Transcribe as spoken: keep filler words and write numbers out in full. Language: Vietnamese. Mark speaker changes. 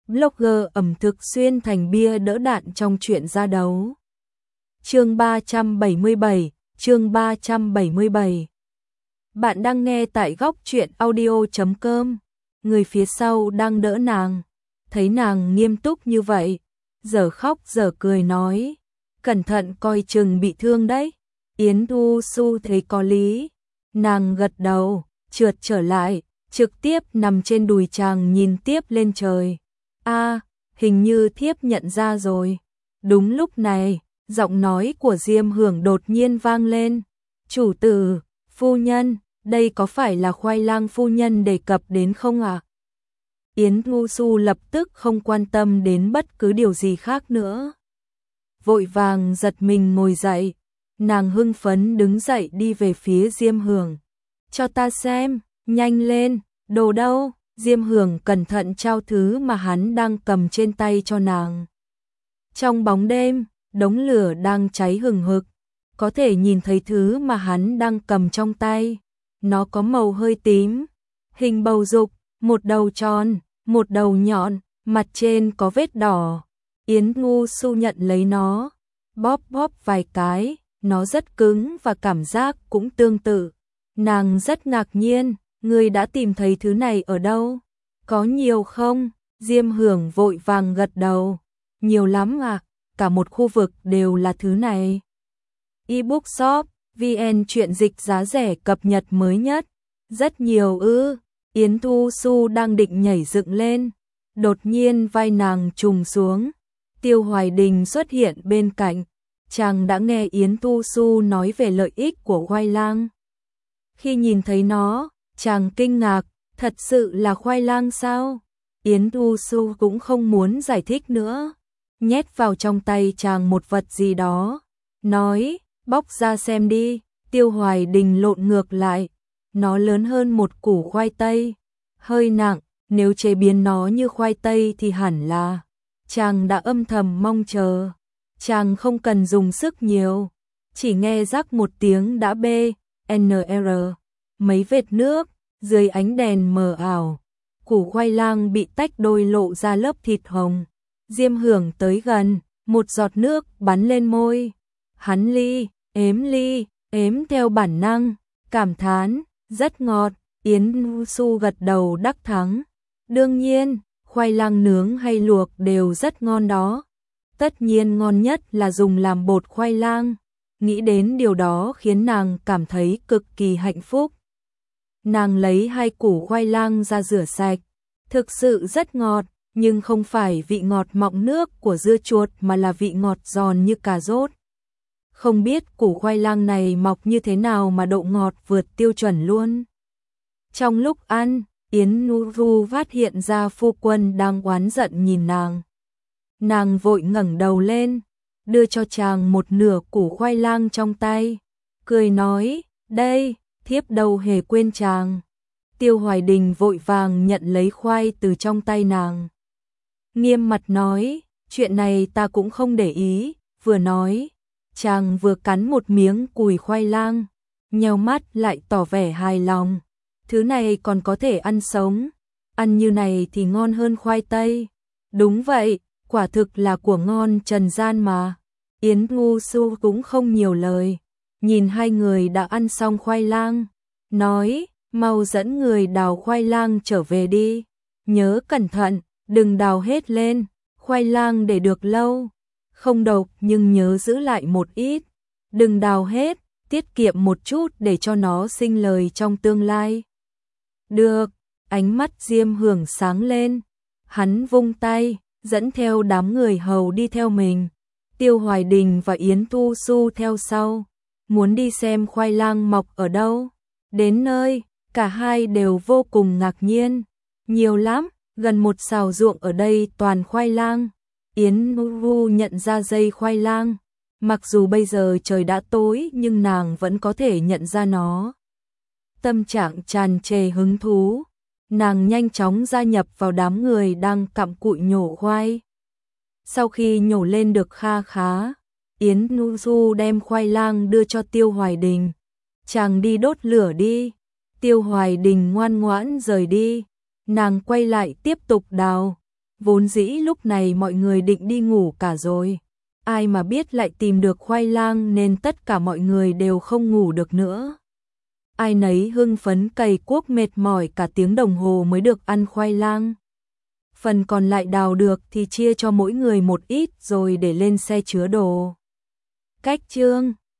Speaker 1: blogger ẩm thực xuyên thành bia đỡ đạn trong chuyện ra đấu. Chương ba trăm bảy mươi bảy, chương ba trăm bảy mươi bảy. Bạn đang nghe tại góc truyện audio chấm com. Người phía sau đang đỡ nàng, thấy nàng nghiêm túc như vậy, giờ khóc giờ cười nói, cẩn thận coi chừng bị thương đấy. Yến Thu Xu thấy có lý, nàng gật đầu, trượt trở lại, trực tiếp nằm trên đùi chàng nhìn tiếp lên trời. A, hình như thiếp nhận ra rồi. Đúng lúc này, giọng nói của Diêm Hưởng đột nhiên vang lên. Chủ tử, phu nhân, đây có phải là Khoai Lang phu nhân đề cập đến không ạ? À? Yến Thu Xu lập tức không quan tâm đến bất cứ điều gì khác nữa. Vội vàng giật mình ngồi dậy, nàng hưng phấn đứng dậy đi về phía Diêm Hưởng. Cho ta xem, nhanh lên, đồ đâu? Diêm Hưởng cẩn thận trao thứ mà hắn đang cầm trên tay cho nàng. Trong bóng đêm, đống lửa đang cháy hừng hực, có thể nhìn thấy thứ mà hắn đang cầm trong tay. Nó có màu hơi tím, hình bầu dục, một đầu tròn, một đầu nhọn, mặt trên có vết đỏ. Yến Thu Xu nhận lấy nó, bóp bóp vài cái, nó rất cứng và cảm giác cũng tương tự. Nàng rất ngạc nhiên, ngươi đã tìm thấy thứ này ở đâu? Có nhiều không? Diêm Hưởng vội vàng gật đầu. Nhiều lắm à, cả một khu vực đều là thứ này. Ebook shop, vê en truyện dịch giá rẻ cập nhật mới nhất. Rất nhiều ư. Yến Thu Xu đang định nhảy dựng lên. Đột nhiên vai nàng trùng xuống. Tiêu Hoài Đình xuất hiện bên cạnh. Chàng đã nghe Yến Thu Xu nói về lợi ích của khoai lang. Khi nhìn thấy nó, chàng kinh ngạc, thật sự là khoai lang sao? Yến Thu Xu cũng không muốn giải thích nữa. Nhét vào trong tay chàng một vật gì đó. Nói, bóc ra xem đi. Tiêu Hoài Đình lộn ngược lại. Nó lớn hơn một củ khoai tây. Hơi nặng, nếu chế biến nó như khoai tây thì hẳn là. Chàng đã âm thầm mong chờ. Chàng không cần dùng sức nhiều. Chỉ nghe rắc một tiếng đã bê, en rờ. Mấy vệt nước, dưới ánh đèn mờ ảo. Củ khoai lang bị tách đôi lộ ra lớp thịt hồng. Diêm Hưởng tới gần, một giọt nước bắn lên môi. Hắn ly, ếm ly, ếm theo bản năng, cảm thán, rất ngọt. Yến Thu Xu gật đầu đắc thắng. Đương nhiên, khoai lang nướng hay luộc đều rất ngon đó. Tất nhiên ngon nhất là dùng làm bột khoai lang. Nghĩ đến điều đó khiến nàng cảm thấy cực kỳ hạnh phúc. Nàng lấy hai củ khoai lang ra rửa sạch. Thực sự rất ngọt, nhưng không phải vị ngọt mọng nước của dưa chuột mà là vị ngọt giòn như cà rốt. Không biết củ khoai lang này mọc như thế nào mà độ ngọt vượt tiêu chuẩn luôn. Trong lúc ăn, Yến Nuru phát hiện ra phu quân đang oán giận nhìn nàng. Nàng vội ngẩng đầu lên, đưa cho chàng một nửa củ khoai lang trong tay, cười nói, đây, thiếp đâu hề quên chàng. Tiêu Hoài Đình vội vàng nhận lấy khoai từ trong tay nàng. Nghiêm mặt nói, chuyện này ta cũng không để ý, vừa nói, chàng vừa cắn một miếng cùi khoai lang, nheo mắt lại tỏ vẻ hài lòng. Thứ này còn có thể ăn sống, ăn như này thì ngon hơn khoai tây. Đúng vậy, quả thực là của ngon trần gian mà. Yến Thu Xu cũng không nhiều lời, nhìn hai người đã ăn xong khoai lang, nói, mau dẫn người đào khoai lang trở về đi. Nhớ cẩn thận, đừng đào hết lên, khoai lang để được lâu. Không độc nhưng nhớ giữ lại một ít. Đừng đào hết, tiết kiệm một chút để cho nó sinh lời trong tương lai. Được, ánh mắt Diêm Hưởng sáng lên. Hắn vung tay, dẫn theo đám người hầu đi theo mình. Tiêu Hoài Đình và Yến Thu Xu theo sau. Muốn đi xem khoai lang mọc ở đâu. Đến nơi, cả hai đều vô cùng ngạc nhiên. Nhiều lắm, gần một sào ruộng ở đây toàn khoai lang. Yến Nuru nhận ra dây khoai lang. Mặc dù bây giờ trời đã tối nhưng nàng vẫn có thể nhận ra nó. Tâm trạng tràn trề hứng thú. Nàng nhanh chóng gia nhập vào đám người đang cặm cụi nhổ khoai. Sau khi nhổ lên được kha khá, Yến Nuru đem khoai lang đưa cho Tiêu Hoài Đình. Chàng đi đốt lửa đi. Tiêu Hoài Đình ngoan ngoãn rời đi. Nàng quay lại tiếp tục đào. Vốn dĩ lúc này mọi người định đi ngủ cả rồi. Ai mà biết lại tìm được khoai lang nên tất cả mọi người đều không ngủ được nữa. Ai nấy hưng phấn cày cuốc mệt mỏi cả tiếng đồng hồ mới được ăn khoai lang. Phần còn lại đào được thì chia cho mỗi người một ít rồi để lên xe chứa đồ. Cách chương